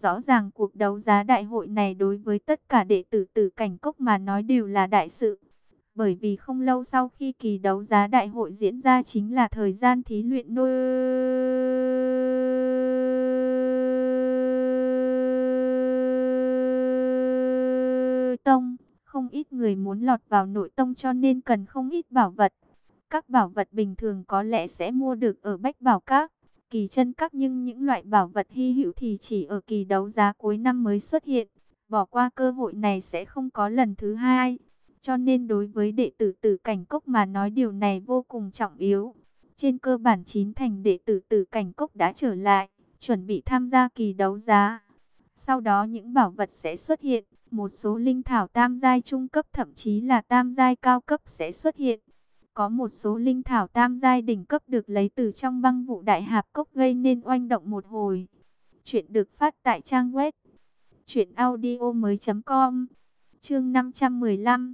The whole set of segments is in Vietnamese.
Rõ ràng cuộc đấu giá đại hội này đối với tất cả đệ tử Tử Cảnh Cốc mà nói đều là đại sự. Bởi vì không lâu sau khi kỳ đấu giá đại hội diễn ra chính là thời gian thí luyện Nôi Tông. Không ít người muốn lọt vào nội tông cho nên cần không ít bảo vật. Các bảo vật bình thường có lẽ sẽ mua được ở Bách Bảo Các, Kỳ Chân Các, nhưng những loại bảo vật hy hữu thì chỉ ở kỳ đấu giá cuối năm mới xuất hiện. Bỏ qua cơ hội này sẽ không có lần thứ hai. Cho nên đối với đệ tử Tử Cảnh Cốc mà nói điều này vô cùng trọng yếu. Trên cơ bản 9 thành đệ tử Tử Cảnh Cốc đã trở lại, chuẩn bị tham gia kỳ đấu giá. Sau đó những bảo vật sẽ xuất hiện, một số linh thảo tam giai trung cấp thậm chí là tam giai cao cấp sẽ xuất hiện. Có một số linh thảo tam giai đỉnh cấp được lấy từ trong băng vụ đại hạp cốc gây nên oanh động một hồi. Chuyện được phát tại trang web truyệnaudiomoi.com. Chương 515,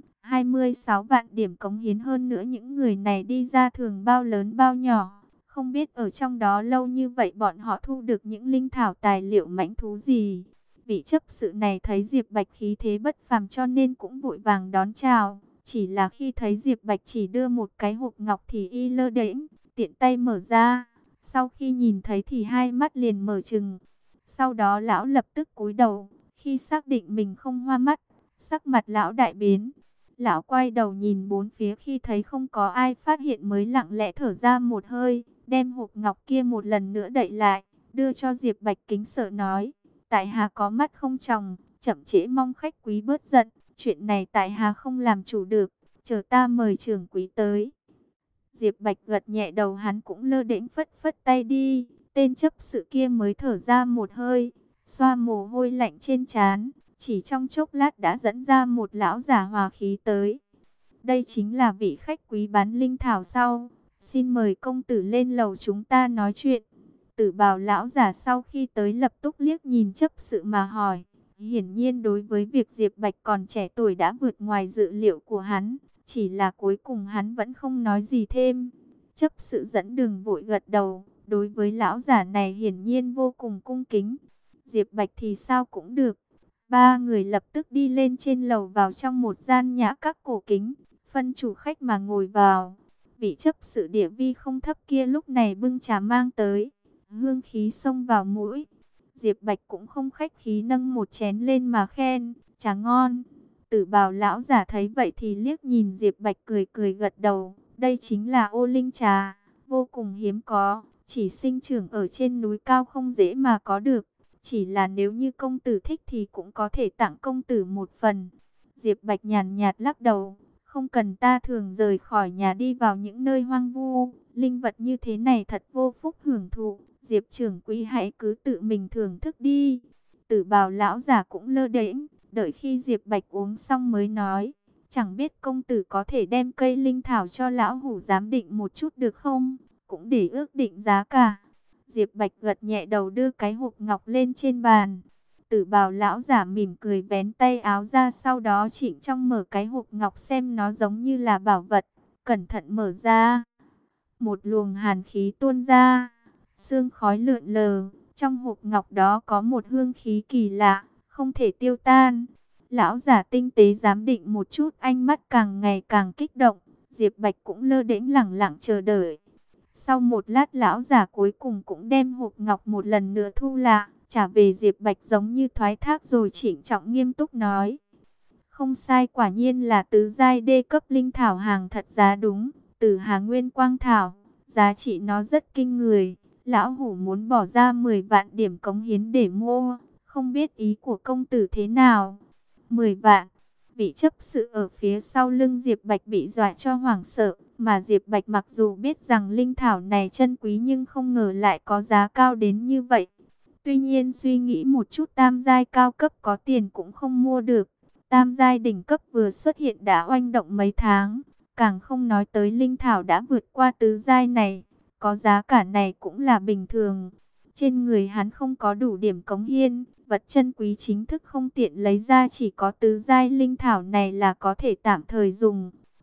26 vạn điểm cống hiến. Hơn nữa những người này đi ra thường bao lớn bao nhỏ, không biết ở trong đó lâu như vậy bọn họ thu được những linh thảo tài liệu mãnh thú gì. Vị chấp sự này thấy Diệp Bạch khí thế bất phàm cho nên cũng vội vàng đón chào. Chỉ là khi thấy Diệp Bạch chỉ đưa một cái hộp ngọc thì y lơ đễnh, tiện tay mở ra. Sau khi nhìn thấy thì hai mắt liền mở trừng. Sau đó lão lập tức cúi đầu, khi xác định mình không hoa mắt, sắc mặt lão đại biến. Lão quay đầu nhìn bốn phía, khi thấy không có ai phát hiện mới lặng lẽ thở ra một hơi, đem hộp ngọc kia một lần nữa đậy lại, đưa cho Diệp Bạch kính sợ nói: tại hạ có mắt không tròng, chậm trễ mong khách quý bớt giận, chuyện này tại hạ không làm chủ được, chờ ta mời trưởng quý tới. Diệp Bạch gật nhẹ đầu, hắn cũng lơ đễnh phất phất tay đi. Tên chấp sự kia mới thở ra một hơi, xoa mồ hôi lạnh trên trán, chỉ trong chốc lát đã dẫn ra một lão giả hòa khí tới. Đây chính là vị khách quý bán linh thảo sau, xin mời công tử lên lầu chúng ta nói chuyện. Tử bào lão giả sau khi tới lập tức liếc nhìn chấp sự mà hỏi. Hiển nhiên đối với việc Diệp Bạch còn trẻ tuổi đã vượt ngoài dự liệu của hắn, chỉ là cuối cùng hắn vẫn không nói gì thêm. Chấp sự dẫn đường vội gật đầu, đối với lão giả này hiển nhiên vô cùng cung kính. Diệp Bạch thì sao cũng được. Ba người lập tức đi lên trên lầu, vào trong một gian nhã các cổ kính, phân chủ khách mà ngồi vào. Vị chấp sự địa vi không thấp kia lúc này bưng trà mang tới, hương khí xông vào mũi. Diệp Bạch cũng không khách khí nâng một chén lên mà khen: trà ngon. Tử bào lão giả thấy vậy thì liếc nhìn Diệp Bạch cười cười gật đầu. Đây chính là ô linh trà, vô cùng hiếm có, chỉ sinh trưởng ở trên núi cao, không dễ mà có được. Chỉ là nếu như công tử thích thì cũng có thể tặng công tử một phần. Diệp Bạch nhàn nhạt lắc đầu: không cần, ta thường rời khỏi nhà đi vào những nơi hoang vu, linh vật như thế này thật vô phúc hưởng thụ. Diệp trưởng quý hãy cứ tự mình thưởng thức đi. Tử bào lão giả cũng lơ đễnh, đợi khi Diệp Bạch uống xong mới nói: chẳng biết công tử có thể đem cây linh thảo cho lão hủ giám định một chút được không? Cũng để ước định giá cả. Diệp Bạch gật nhẹ đầu, đưa cái hộp ngọc lên trên bàn. Tử bào lão giả mỉm cười vén tay áo ra, sau đó trịnh trọng mở cái hộp ngọc xem nó giống như là bảo vật. Cẩn thận mở ra, một luồng hàn khí tuôn ra, sương khói lượn lờ. Trong hộp ngọc đó có một hương khí kỳ lạ, không thể tiêu tan. Lão giả tinh tế giám định một chút, ánh mắt càng ngày càng kích động. Diệp Bạch cũng lơ đễnh lẳng lặng chờ đợi. Sau một lát lão giả cuối cùng cũng đem hộp ngọc một lần nữa thu lại, trả về Diệp Bạch giống như thoái thác rồi trịnh trọng nghiêm túc nói: không sai, quả nhiên là tứ giai đê cấp linh thảo, hàng thật giá đúng, từ Hà Nguyên Quang thảo, giá trị nó rất kinh người. Lão hủ muốn bỏ ra 10 vạn điểm cống hiến để mua, không biết ý của công tử thế nào? 10 vạn. Vị chấp sự ở phía sau lưng Diệp Bạch bị dọa cho hoảng sợ, mà Diệp Bạch mặc dù biết rằng linh thảo này chân quý nhưng không ngờ lại có giá cao đến như vậy. Tuy nhiên suy nghĩ một chút, tam giai cao cấp có tiền cũng không mua được. Tam giai đỉnh cấp vừa xuất hiện đã oanh động mấy tháng, càng không nói tới linh thảo đã vượt qua tứ giai này, có giá cả này cũng là bình thường. Trên người hắn không có đủ điểm cống hiến, vật chân quý chính thức không tiện lấy ra, chỉ có tứ giai linh thảo này là có thể tạm thời dùng.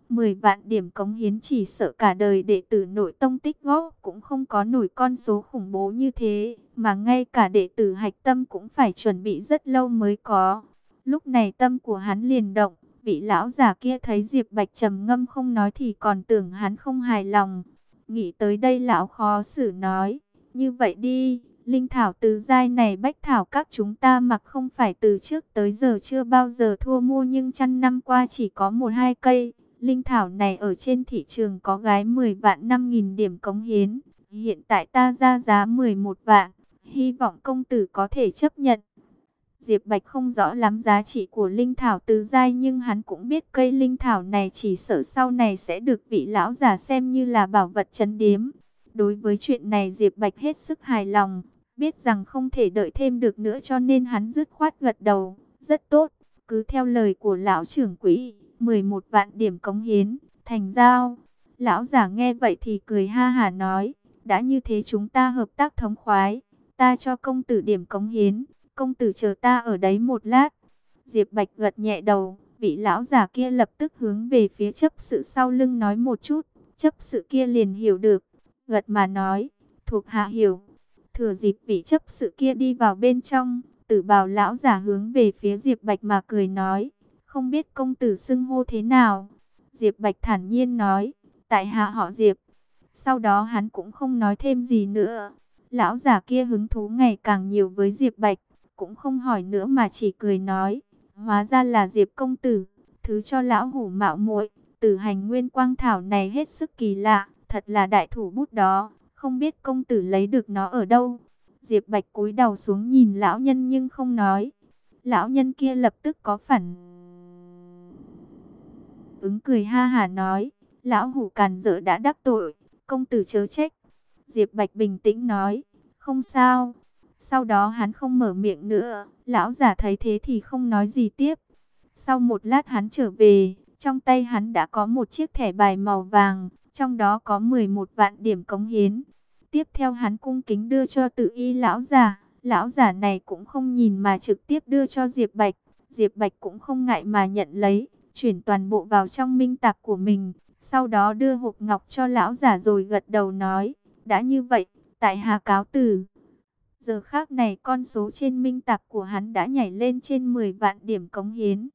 10 vạn điểm cống hiến chỉ sợ cả đời đệ tử nội tông tích góp cũng không có nổi con số khủng bố như thế, mà ngay cả đệ tử hạch tâm cũng phải chuẩn bị rất lâu mới có. Lúc này tâm của hắn liền động, vị lão già kia thấy Diệp Bạch trầm ngâm không nói thì còn tưởng hắn không hài lòng. Nghĩ tới đây lão khó xử nói, như vậy đi, linh thảo tứ giai này bách thảo các chúng ta mặc không phải từ trước tới giờ chưa bao giờ thua mua, nhưng trăm năm qua chỉ có 1-2 cây. Linh thảo này ở trên thị trường có gái 10 vạn 5.000 điểm cống hiến. Hiện tại ta ra giá 11 vạn. Hy vọng công tử có thể chấp nhận. Diệp Bạch không rõ lắm giá trị của linh thảo tứ giai, nhưng hắn cũng biết cây linh thảo này chỉ sợ sau này sẽ được vị lão già xem như là bảo vật trấn điếm. Đối với chuyện này Diệp Bạch hết sức hài lòng, biết rằng không thể đợi thêm được nữa cho nên hắn dứt khoát gật đầu. Rất tốt, cứ theo lời của lão trưởng quỹ, 11 vạn điểm cống hiến, thành giao. Lão giả nghe vậy thì cười ha hả nói, đã như thế chúng ta hợp tác thống khoái, ta cho công tử điểm cống hiến, công tử chờ ta ở đấy một lát. Diệp Bạch gật nhẹ đầu, vị lão giả kia lập tức hướng về phía chấp sự sau lưng nói một chút, chấp sự kia liền hiểu được, gật mà nói, thuộc hạ hiểu. Thừa dịp vị chấp sự kia đi vào bên trong, Tử Bào lão giả hướng về phía Diệp Bạch mà cười nói, không biết công tử xưng hô thế nào. Diệp Bạch thản nhiên nói, tại hạ họ Diệp. Sau đó hắn cũng không nói thêm gì nữa. Lão giả kia hứng thú ngày càng nhiều với Diệp Bạch, cũng không hỏi nữa mà chỉ cười nói, hóa ra là Diệp công tử, thứ cho lão hủ mạo muội. Tử hành nguyên quang thảo này hết sức kỳ lạ, thật là đại thủ bút đó, không biết công tử lấy được nó ở đâu. Diệp Bạch cúi đầu xuống nhìn lão nhân nhưng không nói. Lão nhân kia lập tức có phản ứng, cười ha hả nói, lão hủ càn rỡ đã đắc tội, công tử chớ trách. Diệp Bạch bình tĩnh nói, không sao. Sau đó hắn không mở miệng nữa, lão giả thấy thế thì không nói gì tiếp. Sau một lát hắn trở về, trong tay hắn đã có một chiếc thẻ bài màu vàng, trong đó có 11 vạn điểm cống hiến. Tiếp theo hắn cung kính đưa cho Tự Y lão giả này cũng không nhìn mà trực tiếp đưa cho Diệp Bạch. Diệp Bạch cũng không ngại mà nhận lấy, chuyển toàn bộ vào trong minh tạp của mình, sau đó đưa hộp ngọc cho lão giả rồi gật đầu nói, đã như vậy, tại hạ cáo từ. Giờ khác này con số trên minh tạp của hắn đã nhảy lên trên 10 vạn điểm cống hiến,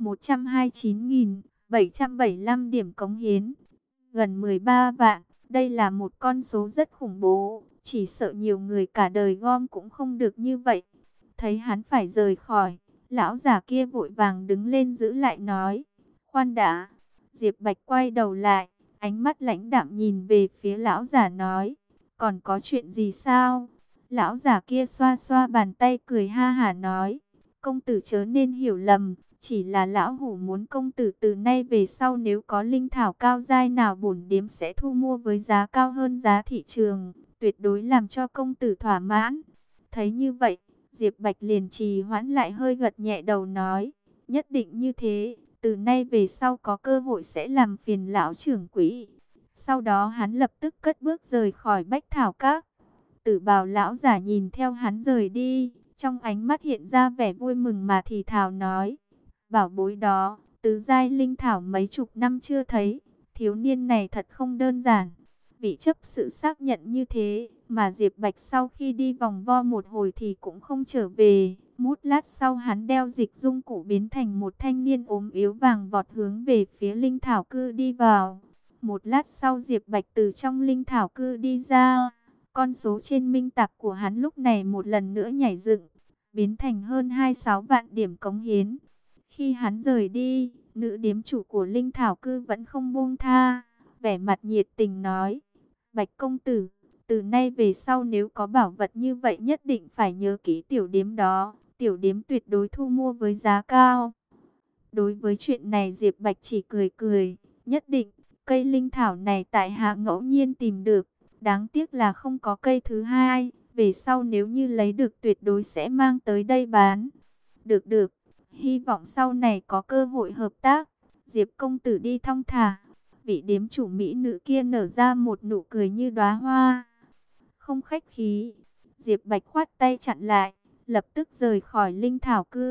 129.775 điểm cống hiến, gần 13 vạn. Đây là một con số rất khủng bố, chỉ sợ nhiều người cả đời gom cũng không được như vậy. Thấy hắn phải rời khỏi, lão già kia vội vàng đứng lên giữ lại nói, khoan đã. Diệp Bạch quay đầu lại, ánh mắt lãnh đạm nhìn về phía lão già nói, còn có chuyện gì sao? Lão già kia xoa xoa bàn tay cười ha hả nói, công tử chớ nên hiểu lầm, chỉ là lão hủ muốn công tử từ nay về sau nếu có linh thảo cao giai nào bổn điếm sẽ thu mua với giá cao hơn giá thị trường, tuyệt đối làm cho công tử thỏa mãn. Thấy như vậy, Diệp Bạch liền trì hoãn lại hơi gật nhẹ đầu nói, nhất định như thế, từ nay về sau có cơ hội sẽ làm phiền lão trưởng quỹ. Sau đó hắn lập tức cất bước rời khỏi Bách Thảo Các. Tử Bào lão giả nhìn theo hắn rời đi, trong ánh mắt hiện ra vẻ vui mừng mà thì thào nói, bảo bối đó, tứ giai linh thảo mấy chục năm chưa thấy, thiếu niên này thật không đơn giản. Vị chấp sự xác nhận như thế, mà Diệp Bạch sau khi đi vòng vo một hồi thì cũng không trở về. Một lát sau hắn đeo dịch dung cụ biến thành một thanh niên ốm yếu vàng vọt hướng về phía linh thảo cư đi vào. Một lát sau Diệp Bạch từ trong linh thảo cư đi ra, con số trên minh tạp của hắn lúc này một lần nữa nhảy dựng, biến thành hơn 26 vạn điểm cống hiến. Khi hắn rời đi, nữ điếm chủ của linh thảo cư vẫn không buông tha, vẻ mặt nhiệt tình nói, Bạch công tử, từ nay về sau nếu có bảo vật như vậy nhất định phải nhớ kỹ tiểu điếm đó, tiểu điếm tuyệt đối thu mua với giá cao. Đối với chuyện này Diệp Bạch chỉ cười cười, nhất định, cây linh thảo này tại hạ ngẫu nhiên tìm được, đáng tiếc là không có cây thứ hai, về sau nếu như lấy được tuyệt đối sẽ mang tới đây bán. Được được, hy vọng sau này có cơ hội hợp tác. Diệp công tử đi thong thả. Vị điếm chủ mỹ nữ kia nở ra một nụ cười như đóa hoa. Không khách khí. Diệp Bạch khoát tay chặn lại, lập tức rời khỏi linh thảo cư.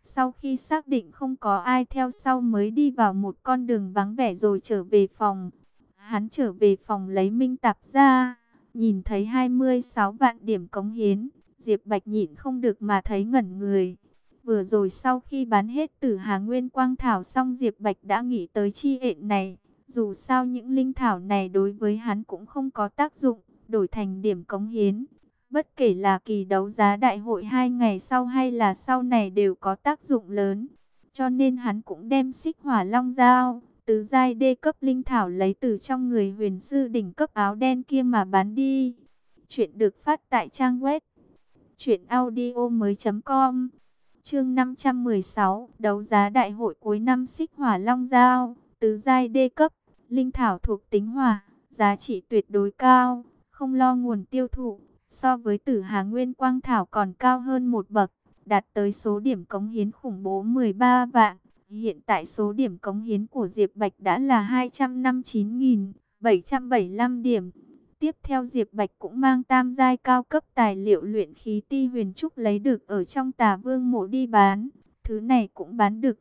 Sau khi xác định không có ai theo sau mới đi vào một con đường vắng vẻ rồi trở về phòng. Hắn trở về phòng lấy minh tạp ra, nhìn thấy 26 vạn điểm cống hiến, Diệp Bạch nhịn không được mà thấy ngẩn người. Vừa rồi sau khi bán hết Tử Hà Nguyên Quang Thảo xong, Diệp Bạch đã nghĩ tới chi hện này. Dù sao những linh thảo này đối với hắn cũng không có tác dụng, đổi thành điểm cống hiến. Bất kể là kỳ đấu giá đại hội 2 ngày sau hay là sau này đều có tác dụng lớn. Cho nên hắn cũng đem Xích Hỏa Long Dao, tứ giai đê cấp linh thảo lấy từ trong người huyền sư đỉnh cấp áo đen kia mà bán đi. Chuyện được phát tại trang web truyệnaudiomoi.com. Chương 516, đấu giá đại hội cuối năm Xích Hỏa Long Dao, tứ giai đê cấp, linh thảo thuộc tính hỏa, giá trị tuyệt đối cao, không lo nguồn tiêu thụ, so với Tử Hà Nguyên Quang Thảo còn cao hơn một bậc, đạt tới số điểm cống hiến khủng bố 13 vạn. Hiện tại số điểm cống hiến của Diệp Bạch đã là 259.775 điểm. Tiếp theo Diệp Bạch cũng mang tam giai cao cấp tài liệu luyện khí ti huyền trúc lấy được ở trong Tà Vương mộ đi bán. Thứ này cũng bán được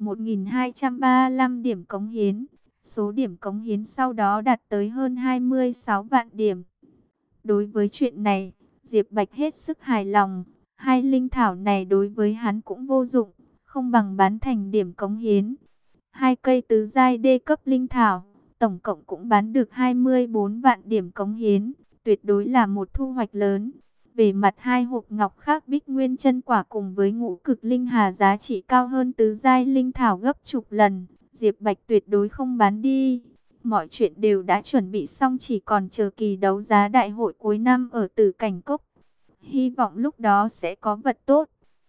1.235 điểm cống hiến. Số điểm cống hiến sau đó đạt tới hơn 26 vạn điểm. Đối với chuyện này, Diệp Bạch hết sức hài lòng. Hai linh thảo này đối với hắn cũng vô dụng, không bằng bán thành điểm cống hiến. Hai cây tứ giai đê cấp linh thảo, tổng cộng cũng bán được 24 vạn điểm cống hiến, tuyệt đối là một thu hoạch lớn. Về mặt hai hộp ngọc khác Bích Nguyên chân quả cùng với ngũ cực linh hà giá trị cao hơn tứ giai linh thảo gấp chục lần, Diệp Bạch tuyệt đối không bán đi. Mọi chuyện đều đã chuẩn bị xong, chỉ còn chờ kỳ đấu giá đại hội cuối năm ở Tử Cảnh Cốc. Hy vọng lúc đó sẽ có vật tốt.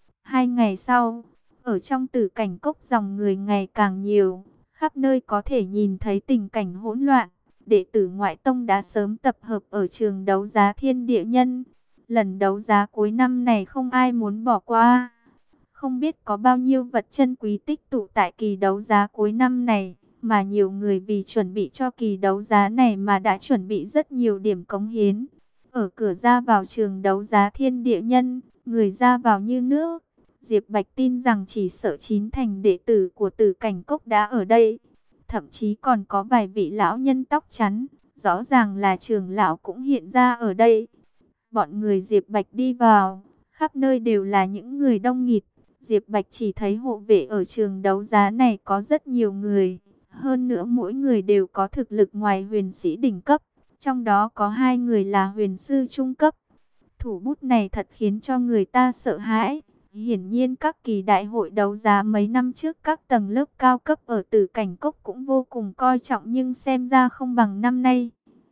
2 ngày sau, ở trong Tử Cảnh Cốc dòng người ngày càng nhiều, khắp nơi có thể nhìn thấy tình cảnh hỗn loạn. Đệ tử ngoại tông đã sớm tập hợp ở trường đấu giá Thiên Địa Nhân. Lần đấu giá cuối năm này không ai muốn bỏ qua. Không biết có bao nhiêu vật chân quý tích tụ tại kỳ đấu giá cuối năm này, mà nhiều người vì chuẩn bị cho kỳ đấu giá này mà đã chuẩn bị rất nhiều điểm cống hiến. Ở cửa ra vào trường đấu giá Thiên Địa Nhân, người ra vào như nước. Diệp Bạch tin rằng chỉ sợ 9 thành đệ tử của Tử Cảnh Cốc đã ở đây. Thậm chí còn có vài vị lão nhân tóc trắng, rõ ràng là trưởng lão cũng hiện ra ở đây. Bọn người Diệp Bạch đi vào, khắp nơi đều là những người đông nghịt. Diệp Bạch chỉ thấy hộ vệ ở trường đấu giá này có rất nhiều người. Hơn nữa mỗi người đều có thực lực ngoài huyền sĩ đỉnh cấp. Trong đó có 2 người là huyền sư trung cấp. Thủ bút này thật khiến cho người ta sợ hãi. Hiển nhiên các kỳ đại hội đấu giá mấy năm trước các tầng lớp cao cấp ở Tử Cảnh Cốc cũng vô cùng coi trọng, nhưng xem ra không bằng năm nay.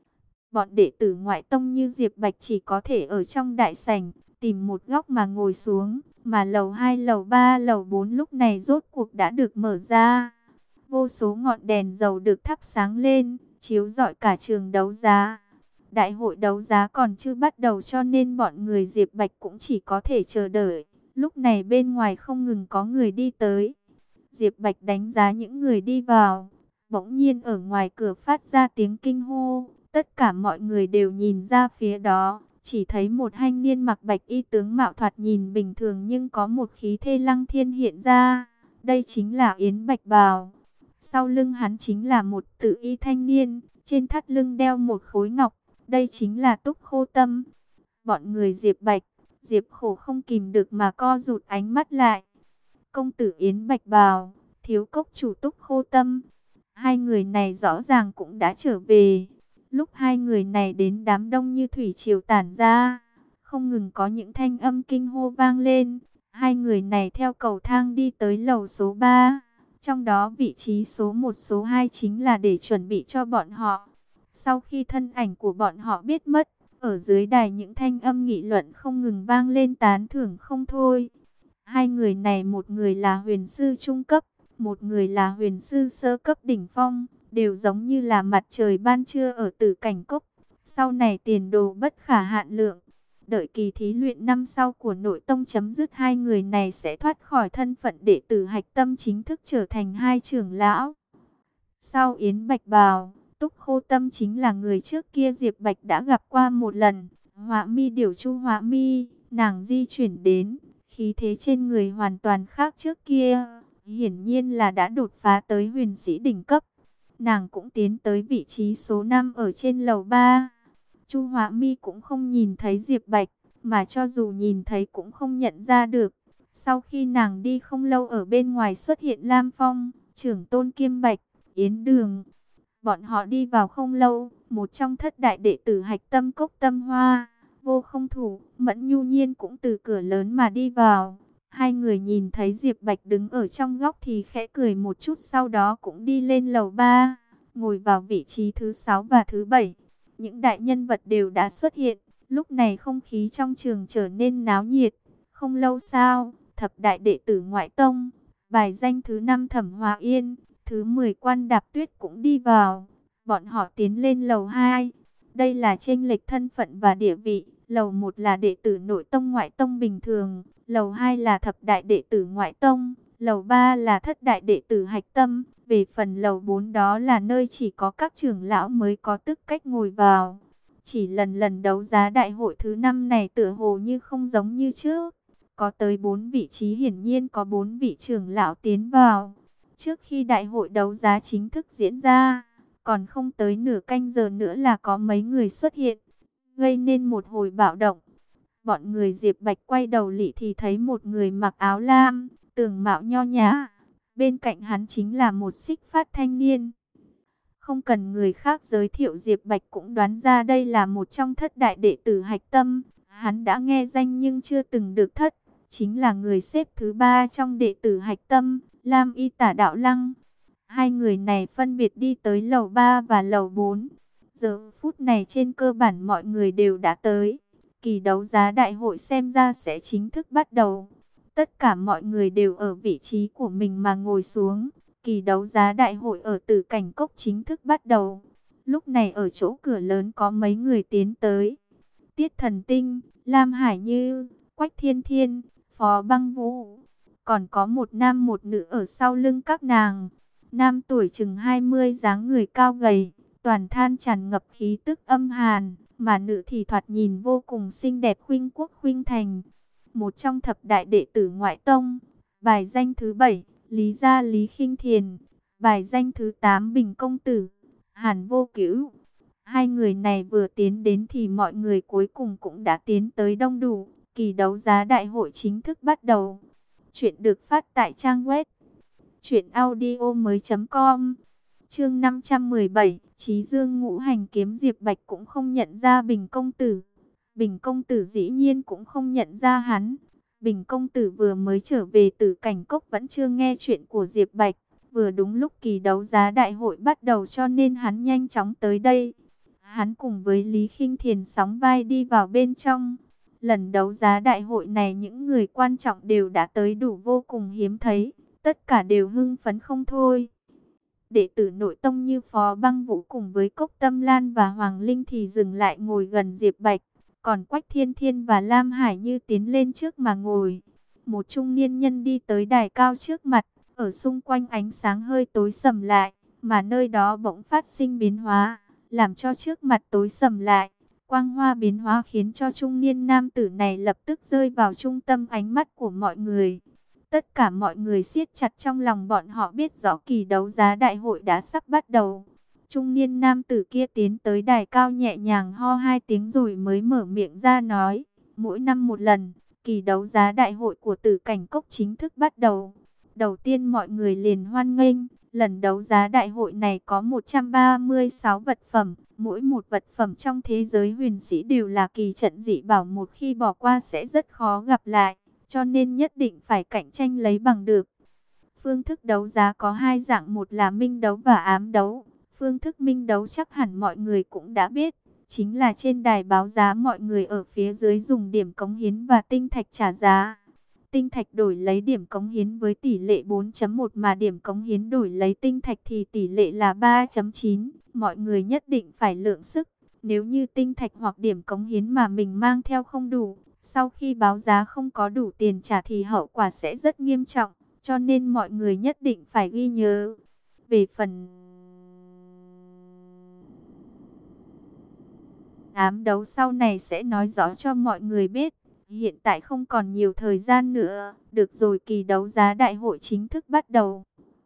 Bọn đệ tử ngoại tông như Diệp Bạch chỉ có thể ở trong đại sảnh, tìm một góc mà ngồi xuống, mà lầu 2, lầu 3, lầu 4 lúc này rốt cuộc đã được mở ra. Vô số ngọn đèn dầu được thắp sáng lên, chiếu rọi cả trường đấu giá. Đại hội đấu giá còn chưa bắt đầu cho nên bọn người Diệp Bạch cũng chỉ có thể chờ đợi. Lúc này bên ngoài không ngừng có người đi tới. Diệp Bạch đánh giá những người đi vào. Bỗng nhiên ở ngoài cửa phát ra tiếng kinh hô. Tất cả mọi người đều nhìn ra phía đó. Chỉ thấy một thanh niên mặc bạch y, tướng mạo thoạt nhìn bình thường nhưng có một khí thế lăng thiên hiện ra. Đây chính là Yến Bạch Bào. Sau lưng hắn chính là một tự y thanh niên. Trên thắt lưng đeo một khối ngọc. Đây chính là Túc Khô Tâm. Bọn người Diệp Bạch, Diệp Khổ không kìm được mà co rụt ánh mắt lại. Công tử Yến Bạch Bào, thiếu cốc chủ Túc Khô Tâm. Hai người này rõ ràng cũng đã trở về. Lúc hai người này đến, đám đông như thủy triều tản ra. Không ngừng có những thanh âm kinh hô vang lên. Hai người này theo cầu thang đi tới lầu số 3. Trong đó vị trí số 1, số 2 chính là để chuẩn bị cho bọn họ. Sau khi thân ảnh của bọn họ biết mất, ở dưới đài những thanh âm nghị luận không ngừng vang lên tán thưởng không thôi. Hai người này, một người là huyền sư trung cấp, một người là huyền sư sơ cấp đỉnh phong, đều giống như là mặt trời ban trưa ở Tử Cảnh Cốc. Sau này tiền đồ bất khả hạn lượng. Đợi kỳ thí luyện năm sau của nội tông chấm dứt, hai người này sẽ thoát khỏi thân phận đệ tử hạch tâm, chính thức trở thành hai trưởng lão. Sau Yến Bạch Bào, Túc Khô Tâm chính là người trước kia Diệp Bạch đã gặp qua một lần. Họa mi điểu Chu Họa mi, nàng di chuyển đến, Khí thế trên người hoàn toàn khác trước kia, hiển nhiên là đã đột phá tới huyền sĩ đỉnh cấp. Nàng cũng tiến tới vị trí số 5 ở trên lầu 3. Chu Họa Mi cũng không nhìn thấy Diệp Bạch, mà cho dù nhìn thấy cũng không nhận ra được. Sau khi nàng đi không lâu, ở bên ngoài xuất hiện Lam Phong, Trưởng Tôn Kiêm Bạch, Yến Đường. Bọn họ đi vào không lâu, một trong thất đại đệ tử Hạch Tâm Cốc Tâm Hoa, Vô Không Thủ, Mẫn Nhu Nhiên cũng từ cửa lớn mà đi vào. Hai người nhìn thấy Diệp Bạch đứng ở trong góc thì khẽ cười một chút, sau đó cũng đi lên lầu 3, ngồi vào vị trí thứ 6 và thứ 7. Những đại nhân vật đều đã xuất hiện, lúc này không khí trong trường trở nên náo nhiệt. Không lâu sau, thập đại đệ tử ngoại tông, bài danh thứ 5 Thẩm Hòa Yên, thứ 10 Quan Đạp Tuyết cũng đi vào. Bọn họ tiến lên lầu 2. Đây là chênh lệch thân phận và địa vị. Lầu 1 là đệ tử nội tông ngoại tông bình thường, lầu 2 là thập đại đệ tử ngoại tông, lầu 3 là thất đại đệ tử Hạch Tâm. Về phần lầu 4 đó là nơi chỉ có các trưởng lão mới có tư cách ngồi vào. Chỉ lần đấu giá đại hội thứ 5 này tựa hồ như không giống như trước. Có tới 4 vị trí, hiển nhiên có 4 vị trưởng lão tiến vào. Trước khi đại hội đấu giá chính thức diễn ra, còn không tới nửa canh giờ nữa là có mấy người xuất hiện, gây nên một hồi bạo động. Bọn người Diệp Bạch quay đầu lị thì thấy một người mặc áo lam, tướng mạo nho nhã. Bên cạnh hắn chính là một xích phát thanh niên. Không cần người khác giới thiệu, Diệp Bạch cũng đoán ra đây là một trong thất đại đệ tử Hạch Tâm. Hắn đã nghe danh nhưng chưa từng được thất. Chính là người xếp thứ 3 trong đệ tử Hạch Tâm, Lam Y Tả Đạo Lăng. Hai người này phân biệt đi tới lầu 3 và lầu 4. Giờ phút này trên cơ bản mọi người đều đã tới. Kỳ đấu giá đại hội xem ra sẽ chính thức bắt đầu. Tất cả mọi người đều ở vị trí của mình mà ngồi xuống. Kỳ đấu giá đại hội ở Tử Cảnh Cốc chính thức bắt đầu. Lúc này ở chỗ cửa lớn có mấy người tiến tới. Tiết Thần Tinh, Lam Hải Như, Quách Thiên Thiên, Phó Băng Vũ. Còn có một nam một nữ ở sau lưng các nàng. Nam tuổi chừng 20, dáng người cao gầy, toàn thân tràn ngập khí tức âm hàn, mà nữ thì thoạt nhìn vô cùng xinh đẹp, khuynh quốc khuynh thành. Một trong thập đại đệ tử ngoại tông, bài danh thứ 7, Lý Gia Lý Khinh Thiền, bài danh thứ 8 Bình Công Tử, Hàn Vô Cửu. Hai người này vừa tiến đến thì mọi người cuối cùng cũng đã tiến tới đông đủ. Kỳ đấu giá đại hội chính thức bắt đầu. Chuyện được phát tại trang web truyệnaudiomoi.com. Chương 517, Chí Dương Ngũ Hành Kiếm. Diệp Bạch cũng không nhận ra Bình Công Tử. Bình Công Tử dĩ nhiên cũng không nhận ra hắn. Bình Công Tử vừa mới trở về từ Cảnh Cốc, vẫn chưa nghe chuyện của Diệp Bạch. Vừa đúng lúc kỳ đấu giá đại hội bắt đầu cho nên hắn nhanh chóng tới đây. Hắn cùng với Lý Khinh Thiền sóng vai đi vào bên trong. Lần đấu giá đại hội này những người quan trọng đều đã tới đủ, vô cùng hiếm thấy. Tất cả đều hưng phấn không thôi. Đệ tử nội tông như Phó Băng Vũ cùng với Cốc Tâm Lan và Hoàng Linh thì dừng lại ngồi gần Diệp Bạch. Còn Quách Thiên Thiên và Lam Hải Như tiến lên trước mà ngồi. Một trung niên nhân đi tới đài cao trước mặt. Ở xung quanh ánh sáng hơi tối sầm lại, mà nơi đó bỗng phát sinh biến hóa, làm cho trước mặt tối sầm lại. Quang hoa biến hóa khiến cho trung niên nam tử này lập tức rơi vào trung tâm ánh mắt của mọi người. Tất cả mọi người siết chặt trong lòng, bọn họ biết rõ kỳ đấu giá đại hội đã sắp bắt đầu. Trung niên nam tử kia tiến tới đài cao, nhẹ nhàng ho 2 tiếng rồi mới mở miệng ra nói. Mỗi năm một lần, kỳ đấu giá đại hội của Tử Cảnh Cốc chính thức bắt đầu. Đầu tiên mọi người liền hoan nghênh. Lần đấu giá đại hội này có 136 vật phẩm. Mỗi một vật phẩm trong thế giới huyền sĩ đều là kỳ trận dị bảo, một khi bỏ qua sẽ rất khó gặp lại. Cho nên nhất định phải cạnh tranh lấy bằng được. Phương thức đấu giá có hai dạng, một là minh đấu và ám đấu. Phương thức minh đấu chắc hẳn mọi người cũng đã biết. Chính là trên đài báo giá, mọi người ở phía dưới dùng điểm cống hiến và tinh thạch trả giá. Tinh thạch đổi lấy điểm cống hiến với tỷ lệ 4.1 mà điểm cống hiến đổi lấy tinh thạch thì tỷ lệ là 3.9. Mọi người nhất định phải lượng sức. Nếu như tinh thạch hoặc điểm cống hiến mà mình mang theo không đủ, sau khi báo giá không có đủ tiền trả thì hậu quả sẽ rất nghiêm trọng. Cho nên mọi người nhất định phải ghi nhớ. Về phần ám đấu sau này sẽ nói rõ cho mọi người biết. hiện tại không còn nhiều thời gian nữa. Được rồi, kỳ đấu giá đại hội chính thức bắt đầu.